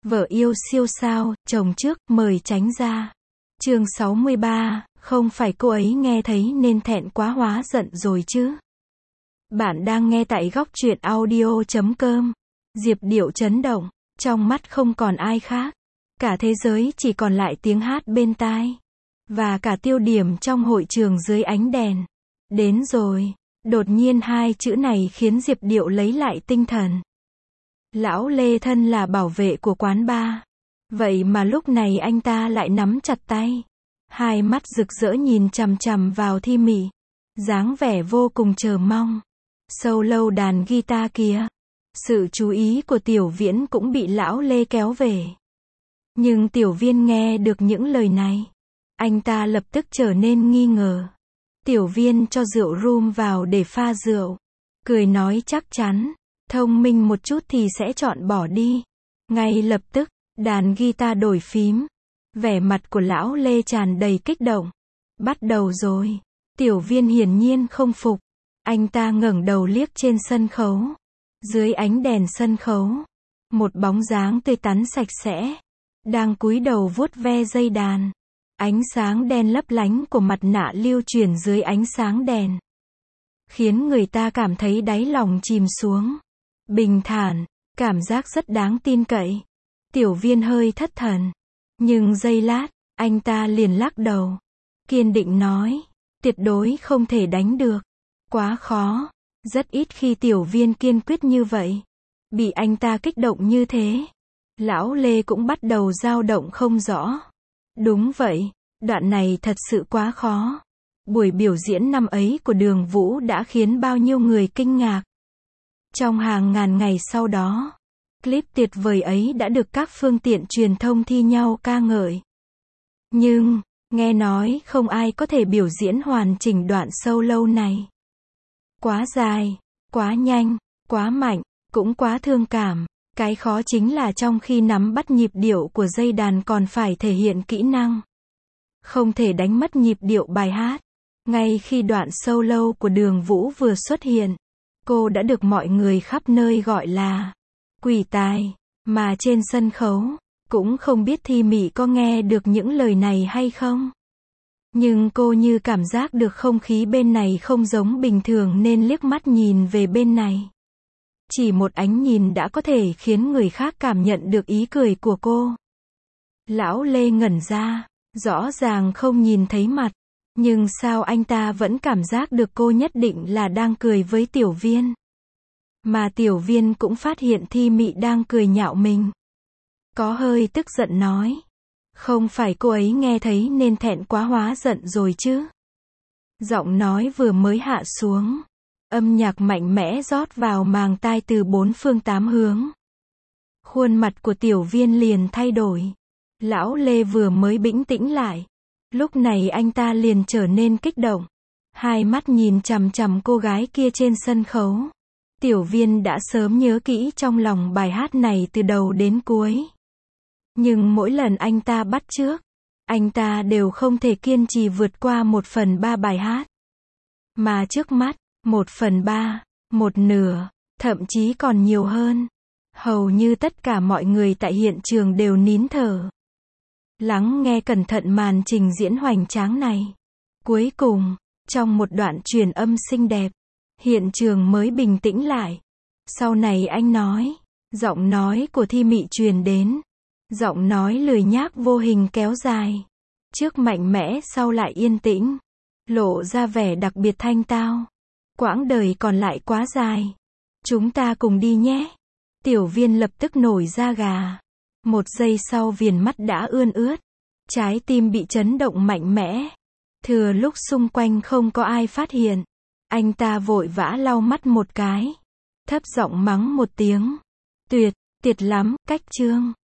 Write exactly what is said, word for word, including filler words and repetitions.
Vợ yêu siêu sao, chồng trước, mời tránh ra. Chương sáu mươi ba, không phải cô ấy nghe thấy nên thẹn quá hóa giận rồi chứ. Bạn đang nghe tại góc truyện audio chấm com. Diệp Điệu chấn động, trong mắt không còn ai khác. Cả thế giới chỉ còn lại tiếng hát bên tai. Và cả tiêu điểm trong hội trường dưới ánh đèn. Đến rồi. Đột nhiên hai chữ này khiến Diệp Điệu lấy lại tinh thần. Lão Lê thân là bảo vệ của quán bar. Vậy mà lúc này anh ta lại nắm chặt tay. Hai mắt rực rỡ nhìn chằm chằm vào Thi Mị. Dáng vẻ vô cùng chờ mong. Solo đàn guitar kìa. Sự chú ý của Tiểu Viễn cũng bị lão Lê kéo về. Nhưng Tiểu Viên nghe được những lời này. Anh ta lập tức trở nên nghi ngờ. Tiểu Viên cho rượu rum vào để pha rượu. Cười nói chắc chắn. Thông minh một chút thì sẽ chọn bỏ đi. Ngay lập tức, đàn guitar đổi phím. Vẻ mặt của lão Lê tràn đầy kích động. Bắt đầu rồi. Tiểu Viên hiển nhiên không phục. Anh ta ngẩng đầu liếc trên sân khấu. Dưới ánh đèn sân khấu, một bóng dáng tươi tắn sạch sẽ, đang cúi đầu vuốt ve dây đàn. Ánh sáng đen lấp lánh của mặt nạ lưu chuyển dưới ánh sáng đèn, khiến người ta cảm thấy đáy lòng chìm xuống. Bình thản, cảm giác rất đáng tin cậy. Tiểu Viên hơi thất thần. Nhưng giây lát, anh ta liền lắc đầu. Kiên định nói, tuyệt đối không thể đánh được. Quá khó. Rất ít khi Tiểu Viên kiên quyết như vậy. Bị anh ta kích động như thế. Lão Lê cũng bắt đầu dao động không rõ. Đúng vậy, đoạn này thật sự quá khó. Buổi biểu diễn năm ấy của Đường Vũ đã khiến bao nhiêu người kinh ngạc. Trong hàng ngàn ngày sau đó, clip tuyệt vời ấy đã được các phương tiện truyền thông thi nhau ca ngợi. Nhưng, nghe nói không ai có thể biểu diễn hoàn chỉnh đoạn solo này. Quá dài, quá nhanh, quá mạnh, cũng quá thương cảm. Cái khó chính là trong khi nắm bắt nhịp điệu của dây đàn còn phải thể hiện kỹ năng. Không thể đánh mất nhịp điệu bài hát. Ngay khi đoạn solo của Đường Vũ vừa xuất hiện, cô đã được mọi người khắp nơi gọi là quỷ tài. Mà trên sân khấu, cũng không biết Thi Mị có nghe được những lời này hay không. Nhưng cô như cảm giác được không khí bên này không giống bình thường nên liếc mắt nhìn về bên này. Chỉ một ánh nhìn đã có thể khiến người khác cảm nhận được ý cười của cô. Lão Lê ngẩn ra, rõ ràng không nhìn thấy mặt. Nhưng sao anh ta vẫn cảm giác được cô nhất định là đang cười với Tiểu Viên. Mà Tiểu Viên cũng phát hiện Thi Mị đang cười nhạo mình. Có hơi tức giận nói. Không phải cô ấy nghe thấy nên thẹn quá hóa giận rồi chứ. Giọng nói vừa mới hạ xuống. Âm nhạc mạnh mẽ rót vào màng tai từ bốn phương tám hướng. Khuôn mặt của Tiểu Viên liền thay đổi. Lão Lê vừa mới bĩnh tĩnh lại. Lúc này anh ta liền trở nên kích động. Hai mắt nhìn chằm chằm cô gái kia trên sân khấu. Tiểu Viên đã sớm nhớ kỹ trong lòng bài hát này từ đầu đến cuối. Nhưng mỗi lần anh ta bắt chước, anh ta đều không thể kiên trì vượt qua một phần ba bài hát. Mà trước mắt, một phần ba, một nửa, thậm chí còn nhiều hơn. Hầu như tất cả mọi người tại hiện trường đều nín thở. Lắng nghe cẩn thận màn trình diễn hoành tráng này. Cuối cùng, trong một đoạn truyền âm xinh đẹp, hiện trường mới bình tĩnh lại. Sau này anh nói, giọng nói của Thi Mị truyền đến. Giọng nói lười nhác vô hình kéo dài. Trước mạnh mẽ sau lại yên tĩnh. Lộ ra vẻ đặc biệt thanh tao. Quãng đời còn lại quá dài. Chúng ta cùng đi nhé. Tiểu Viên lập tức nổi da gà. Một giây sau viền mắt đã ươn ướt. Trái tim bị chấn động mạnh mẽ. Thừa lúc xung quanh không có ai phát hiện. Anh ta vội vã lau mắt một cái. Thấp giọng mắng một tiếng. Tuyệt, tuyệt lắm, cách chương.